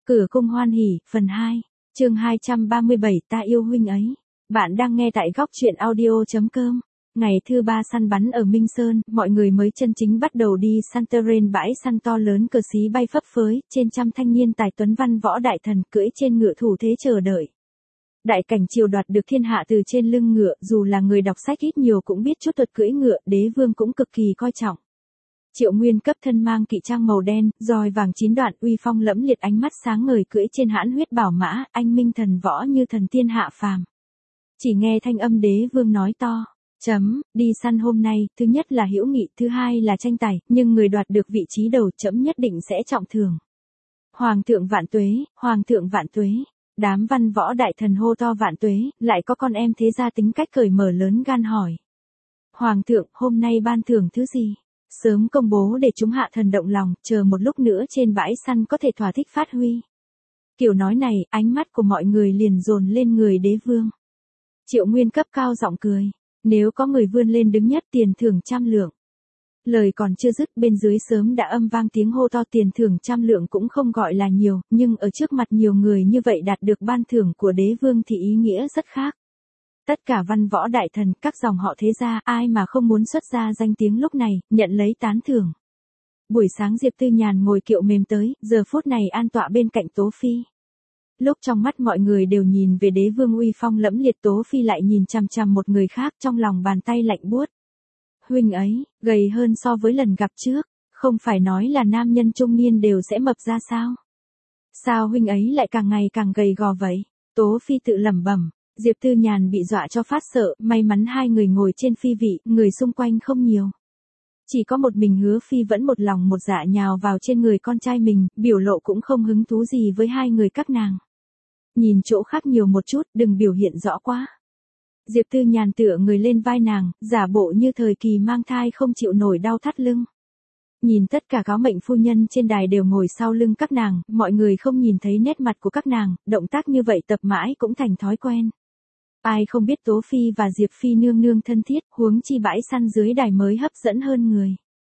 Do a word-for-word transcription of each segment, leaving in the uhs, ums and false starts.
Cửa cung hoan hỉ, phần hai, chương hai trăm ba mươi bảy ta yêu huynh ấy. Bạn đang nghe tại góc truyện audio.com. Ngày thứ ba săn bắn ở Minh Sơn, mọi người mới chân chính bắt đầu đi săn terrain bãi săn to lớn cờ xí bay phấp phới, trên trăm thanh niên tài tuấn văn võ đại thần cưỡi trên ngựa thủ thế chờ đợi. Đại cảnh triều đoạt được thiên hạ từ trên lưng ngựa, dù là người đọc sách ít nhiều cũng biết chút thuật cưỡi ngựa, đế vương cũng cực kỳ coi trọng. Triệu Nguyên cấp thân mang kỵ trang màu đen, roi vàng chín đoạn, uy phong lẫm liệt, ánh mắt sáng ngời cưỡi trên hãn huyết bảo mã, anh minh thần võ như thần tiên hạ phàm. Chỉ nghe thanh âm đế vương nói to, chấm, đi săn hôm nay, thứ nhất là hữu nghị, thứ hai là tranh tài, nhưng người đoạt được vị trí đầu chấm nhất định sẽ trọng thưởng. Hoàng thượng vạn tuế, hoàng thượng vạn tuế. Đám văn võ đại thần hô to vạn tuế, lại có con em thế gia tính cách cởi mở lớn gan hỏi. Hoàng thượng, hôm nay ban thưởng thứ gì? Sớm công bố để chúng hạ thần động lòng, chờ một lúc nữa trên bãi săn có thể thỏa thích phát huy. Kiểu nói này, ánh mắt của mọi người liền dồn lên người đế vương. Triệu Nguyên cấp cao giọng cười, nếu có người vươn lên đứng nhất tiền thưởng trăm lượng. Lời còn chưa dứt, bên dưới sớm đã âm vang tiếng hô to, tiền thưởng trăm lượng cũng không gọi là nhiều, nhưng ở trước mặt nhiều người như vậy đạt được ban thưởng của đế vương thì ý nghĩa rất khác. Tất cả văn võ đại thần, các dòng họ thế gia, ai mà không muốn xuất ra danh tiếng lúc này, nhận lấy tán thưởng. Buổi sáng Diệp Tư Nhàn ngồi kiệu mềm tới, giờ phút này an tọa bên cạnh Tố Phi. Lúc trong mắt mọi người đều nhìn về đế vương uy phong lẫm liệt, Tố Phi lại nhìn chằm chằm một người khác, trong lòng bàn tay lạnh buốt. Huynh ấy, gầy hơn so với lần gặp trước, không phải nói là nam nhân trung niên đều sẽ mập ra sao? Sao huynh ấy lại càng ngày càng gầy gò vậy? Tố Phi tự lẩm bẩm. Diệp Tư Nhàn bị dọa cho phát sợ, may mắn hai người ngồi trên phi vị, người xung quanh không nhiều. Chỉ có một mình Hứa Phi vẫn một lòng một dạ nhào vào trên người con trai mình, biểu lộ cũng không hứng thú gì với hai người các nàng. Nhìn chỗ khác nhiều một chút, đừng biểu hiện rõ quá. Diệp Tư Nhàn tựa người lên vai nàng, giả bộ như thời kỳ mang thai không chịu nổi đau thắt lưng. Nhìn tất cả cáo mệnh phu nhân trên đài đều ngồi sau lưng các nàng, mọi người không nhìn thấy nét mặt của các nàng, động tác như vậy tập mãi cũng thành thói quen. Ai không biết Tố Phi và Diệp Phi nương nương thân thiết, huống chi bãi săn dưới đài mới hấp dẫn hơn người.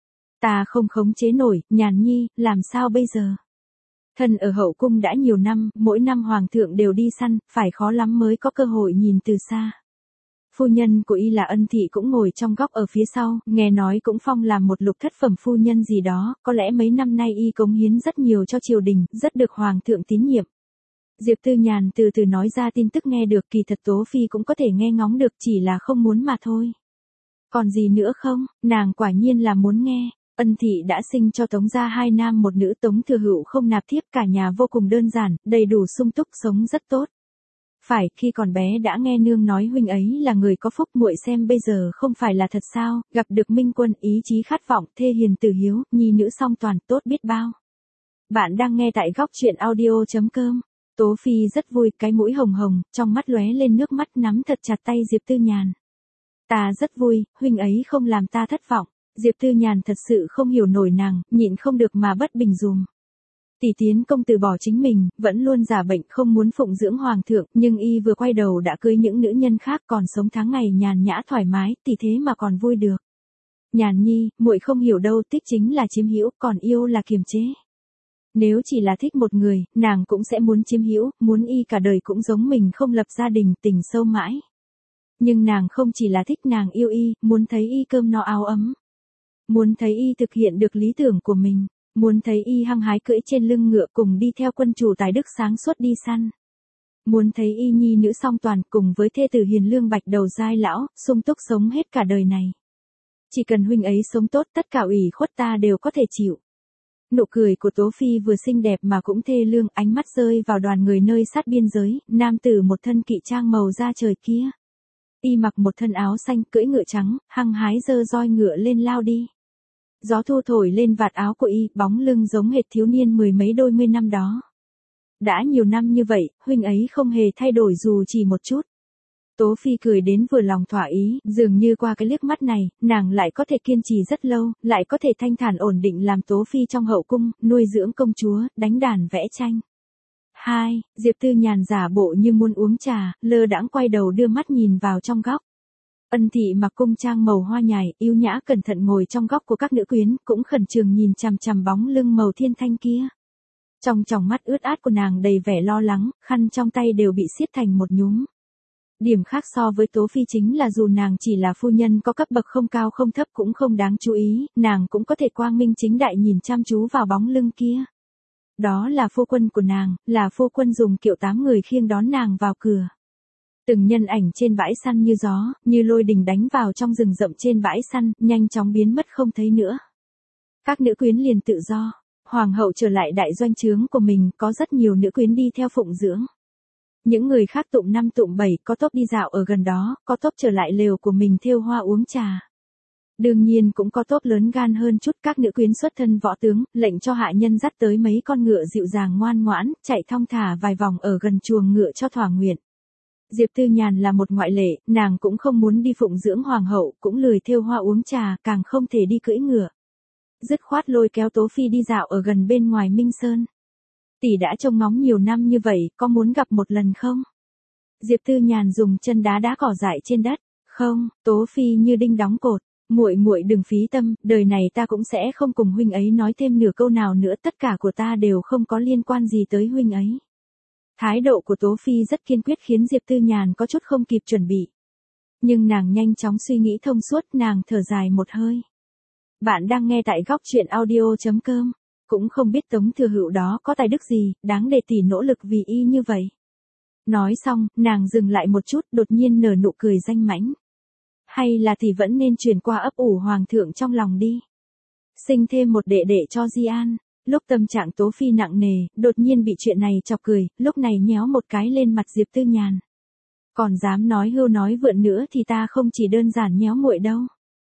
Ta không khống chế nổi, Nhàn nhi, làm sao bây giờ? Thần ở hậu cung đã nhiều năm, mỗi năm hoàng thượng đều đi săn, phải khó lắm mới có cơ hội nhìn từ xa. Phu nhân của y là Ân Thị cũng ngồi trong góc ở phía sau, nghe nói cũng phong làm một lục thất phẩm phu nhân gì đó, có lẽ mấy năm nay y cống hiến rất nhiều cho triều đình, rất được hoàng thượng tín nhiệm. Diệp Tư Nhàn từ từ nói ra tin tức nghe được, kỳ thật Tố Phi cũng có thể nghe ngóng được, chỉ là không muốn mà thôi. Còn gì nữa không? Nàng quả nhiên là muốn nghe. Ân Thị đã sinh cho Tống gia hai nam một nữ, Tống Thừa Hữu không nạp thiếp, cả nhà vô cùng đơn giản, đầy đủ sung túc, sống rất tốt. Phải, khi còn bé đã nghe nương nói huynh ấy là người có phúc, muội xem bây giờ không phải là thật sao, gặp được Minh Quân, ý chí khát vọng, thê hiền tử hiếu, nhi nữ song toàn, tốt biết bao. Bạn đang nghe tại góc truyện audio.com. Tố Phi rất vui, cái mũi hồng hồng, trong mắt lóe lên nước mắt, nắm thật chặt tay Diệp Tư Nhàn. Ta rất vui, huynh ấy không làm ta thất vọng. Diệp Tư Nhàn thật sự không hiểu nổi nàng, nhịn không được mà bất bình dùm. Tỷ Tiến công từ bỏ chính mình, vẫn luôn giả bệnh không muốn phụng dưỡng hoàng thượng, nhưng y vừa quay đầu đã cưới những nữ nhân khác, còn sống tháng ngày nhàn nhã thoải mái, tỷ thế mà còn vui được. Nhàn nhi, muội không hiểu đâu, thích chính là chiếm hữu, còn yêu là kiềm chế. Nếu chỉ là thích một người, nàng cũng sẽ muốn chiếm hữu, muốn y cả đời cũng giống mình không lập gia đình, tình sâu mãi. Nhưng nàng không chỉ là thích, nàng yêu y, muốn thấy y cơm no áo ấm. Muốn thấy y thực hiện được lý tưởng của mình. Muốn thấy y hăng hái cưỡi trên lưng ngựa cùng đi theo quân chủ tài đức sáng suốt đi săn. Muốn thấy y nhi nữ song toàn cùng với thê tử hiền lương bạch đầu giai lão, sung túc sống hết cả đời này. Chỉ cần huynh ấy sống tốt, tất cả ủy khuất ta đều có thể chịu. Nụ cười của Tố Phi vừa xinh đẹp mà cũng thê lương, ánh mắt rơi vào đoàn người nơi sát biên giới, nam tử một thân kỵ trang màu da trời kia. Y mặc một thân áo xanh, cưỡi ngựa trắng, hăng hái giơ roi ngựa lên lao đi. Gió thu thổi lên vạt áo của y, bóng lưng giống hệt thiếu niên mười mấy đôi mươi năm đó. Đã nhiều năm như vậy, huynh ấy không hề thay đổi dù chỉ một chút. Tố Phi cười đến vừa lòng thỏa ý, dường như qua cái liếc mắt này, nàng lại có thể kiên trì rất lâu, lại có thể thanh thản ổn định làm Tố Phi trong hậu cung, nuôi dưỡng công chúa, đánh đàn vẽ tranh. Hai, Diệp Tư Nhàn giả bộ như muốn uống trà, lơ đãng quay đầu đưa mắt nhìn vào trong góc. Ân Thị mặc cung trang màu hoa nhài, yêu nhã cẩn thận ngồi trong góc của các nữ quyến, cũng khẩn trương nhìn chằm chằm bóng lưng màu thiên thanh kia. Trong tròng mắt ướt át của nàng đầy vẻ lo lắng, khăn trong tay đều bị siết thành một nhúm. Điểm khác so với Tố Phi chính là dù nàng chỉ là phu nhân có cấp bậc không cao không thấp cũng không đáng chú ý, nàng cũng có thể quang minh chính đại nhìn chăm chú vào bóng lưng kia. Đó là phu quân của nàng, là phu quân dùng kiệu tám người khiêng đón nàng vào cửa. Từng nhân ảnh trên bãi săn như gió, như lôi đình đánh vào trong rừng rậm trên bãi săn, nhanh chóng biến mất không thấy nữa. Các nữ quyến liền tự do. Hoàng hậu trở lại đại doanh trướng của mình, có rất nhiều nữ quyến đi theo phụng dưỡng. Những người khác tụm năm tụm bảy, có tốp đi dạo ở gần đó, có tốp trở lại lều của mình thêu hoa uống trà. Đương nhiên cũng có tốp lớn gan hơn chút, các nữ quyến xuất thân võ tướng, lệnh cho hạ nhân dắt tới mấy con ngựa dịu dàng ngoan ngoãn, chạy thong thả vài vòng ở gần chuồng ngựa cho thỏa nguyện. Diệp Tư Nhàn là một ngoại lệ, nàng cũng không muốn đi phụng dưỡng hoàng hậu, cũng lười thêu hoa uống trà, càng không thể đi cưỡi ngựa. Dứt khoát lôi kéo Tố Phi đi dạo ở gần bên ngoài Minh Sơn. Tỷ đã trông ngóng nhiều năm như vậy, có muốn gặp một lần không? Diệp Tư Nhàn dùng chân đá đá cỏ dại trên đất. Không, Tố Phi như đinh đóng cột. Muội muội đừng phí tâm, đời này ta cũng sẽ không cùng huynh ấy nói thêm nửa câu nào nữa, tất cả của ta đều không có liên quan gì tới huynh ấy. Thái độ của Tố Phi rất kiên quyết khiến Diệp Tư Nhàn có chút không kịp chuẩn bị. Nhưng nàng nhanh chóng suy nghĩ thông suốt, nàng thở dài một hơi. Bạn đang nghe tại góc truyện audio chấm com. Cũng không biết Tống Thừa Hữu đó có tài đức gì, đáng để tỷ nỗ lực vì y như vậy. Nói xong, nàng dừng lại một chút, đột nhiên nở nụ cười danh mãnh. Hay là tỷ vẫn nên truyền qua ấp ủ hoàng thượng trong lòng đi. Sinh thêm một đệ đệ cho Di An. Lúc tâm trạng Tố Phi nặng nề, đột nhiên bị chuyện này chọc cười, lúc này nhéo một cái lên mặt Diệp Tư Nhàn. Còn dám nói hưu nói vượn nữa thì ta không chỉ đơn giản nhéo muội đâu.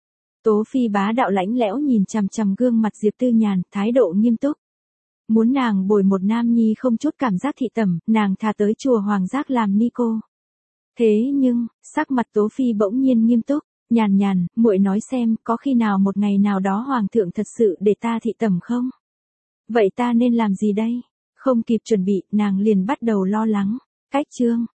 Tố Phi bá đạo lãnh lẽo nhìn chằm chằm gương mặt Diệp Tư Nhàn, thái độ nghiêm túc. Muốn nàng bồi một nam nhi không chút cảm giác thị tẩm, nàng thà tới chùa Hoàng Giác làm ni cô. Thế nhưng, sắc mặt Tố Phi bỗng nhiên nghiêm túc, Nhàn Nhàn, muội nói xem, có khi nào một ngày nào đó Hoàng thượng thật sự để ta thị tẩm không? Vậy ta nên làm gì đây? Không kịp chuẩn bị, nàng liền bắt đầu lo lắng. Cách chương